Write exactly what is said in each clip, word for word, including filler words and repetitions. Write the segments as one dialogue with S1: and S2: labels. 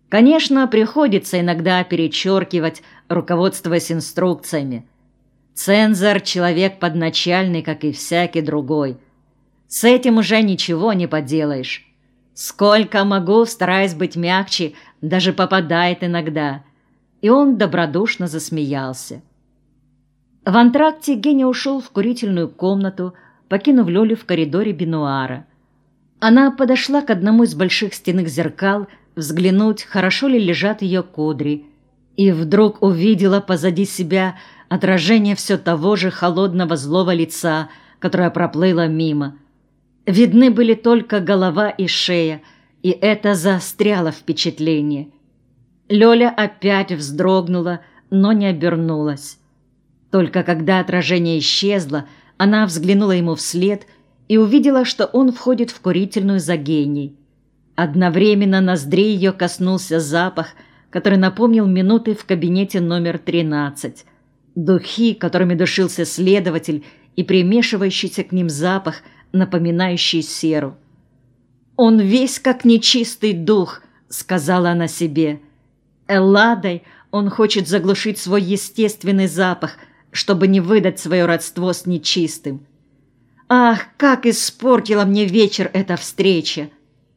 S1: Конечно, приходится иногда перечеркивать, руководствуясь инструкциями. Цензор – человек подначальный, как и всякий другой. С этим уже ничего не поделаешь. Сколько могу, стараясь быть мягче, даже попадает иногда. И он добродушно засмеялся. В антракте Геня ушел в курительную комнату, покинув Лёлю в коридоре бенуара. Она подошла к одному из больших стенных зеркал, взглянуть, хорошо ли лежат ее кудри, и вдруг увидела позади себя отражение все того же холодного злого лица, которое проплыло мимо. Видны были только голова и шея, и это заостряло впечатление. Лёля опять вздрогнула, но не обернулась. Только когда отражение исчезло, она взглянула ему вслед и увидела, что он входит в курительную за Геней. Одновременно ноздрей ее коснулся запах, который напомнил минуты в кабинете номер тринадцать. Духи, которыми душился следователь, и примешивающийся к ним запах, напоминающий серу. «Он весь как нечистый дух», — сказала она себе. Элладой он хочет заглушить свой естественный запах, чтобы не выдать свое родство с нечистым. Ах, как испортила мне вечер эта встреча!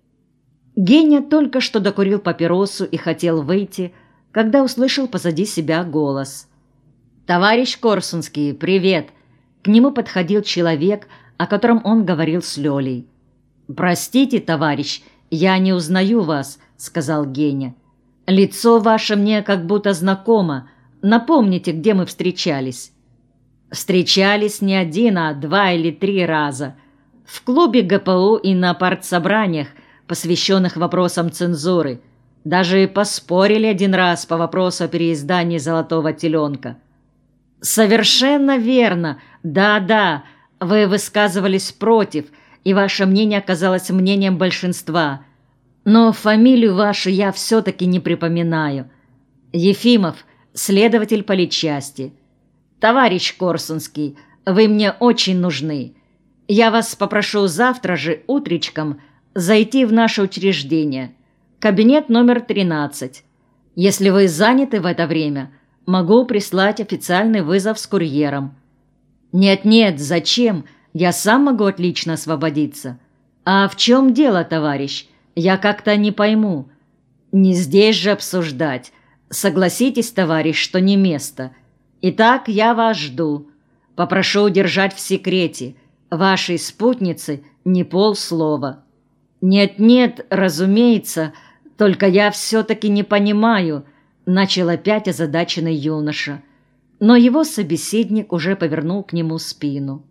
S1: Геня только что докурил папиросу и хотел выйти, когда услышал позади себя голос. «Товарищ Корсунский, привет!» К нему подходил человек, о котором он говорил с Лёлей. «Простите, товарищ, я не узнаю вас», — сказал Геня. «Лицо ваше мне как будто знакомо. Напомните, где мы встречались». «Встречались не один, а два или три раза. В клубе ГПУ и на партсобраниях, посвященных вопросам цензуры. Даже поспорили один раз по вопросу о переиздании «Золотого теленка». «Совершенно верно. Да-да, вы высказывались против, и ваше мнение оказалось мнением большинства. Но фамилию вашу я все-таки не припоминаю. Ефимов, следователь политчасти. Товарищ Корсунский, вы мне очень нужны. Я вас попрошу завтра же утречком зайти в наше учреждение, кабинет номер тринадцать. Если вы заняты в это время, могу прислать официальный вызов с курьером». «Нет-нет, зачем? Я сам могу отлично освободиться». «А в чем дело, товарищ? Я как-то не пойму». «Не здесь же обсуждать. Согласитесь, товарищ, что не место. Итак, я вас жду. Попрошу удержать в секрете. Вашей спутницы ни полслова». «Нет-нет, разумеется, только я все-таки не понимаю», — начал опять озадаченный юноша. Но его собеседник уже повернул к нему спину.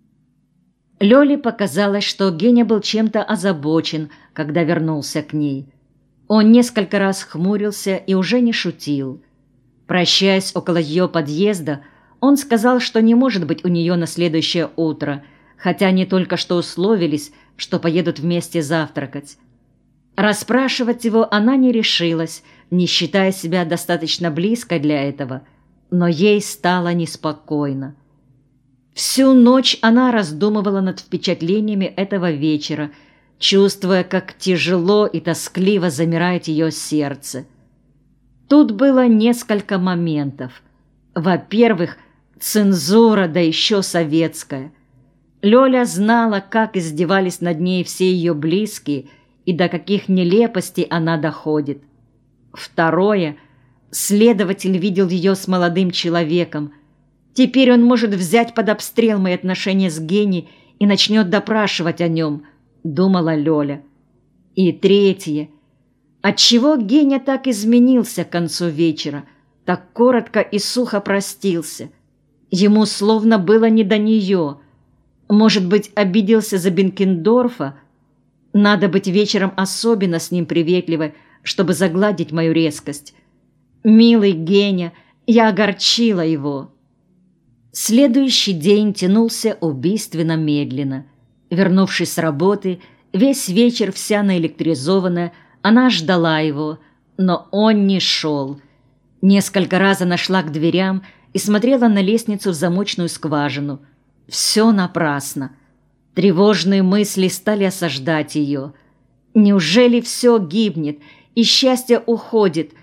S1: Лёле показалось, что Геня был чем-то озабочен, когда вернулся к ней. Он несколько раз хмурился и уже не шутил. Прощаясь около ее подъезда, он сказал, что не может быть у нее на следующее утро, хотя они только что условились, что поедут вместе завтракать. Расспрашивать его она не решилась, не считая себя достаточно близкой для этого, но ей стало неспокойно. Всю ночь она раздумывала над впечатлениями этого вечера, чувствуя, как тяжело и тоскливо замирает ее сердце. Тут было несколько моментов. Во-первых, цензура, да еще советская. Лёля знала, как издевались над ней все ее близкие и до каких нелепостей она доходит. Второе, следователь видел ее с молодым человеком. Теперь он может взять под обстрел мои отношения с Геней и начнет допрашивать о нем, думала Лёля. И третье, отчего Геня так изменился к концу вечера, так коротко и сухо простился. Ему словно было не до нее. Может быть, обиделся за Бенкендорфа? Надо быть вечером особенно с ним приветливой, чтобы загладить мою резкость. Милый Геня, я огорчила его. Следующий день тянулся убийственно медленно. Вернувшись с работы, весь вечер вся наэлектризованная, она ждала его, но он не шел. Несколько раз она шла к дверям и смотрела на лестницу в замочную скважину. Все напрасно. Тревожные мысли стали осаждать ее. Неужели все гибнет, и счастье уходит,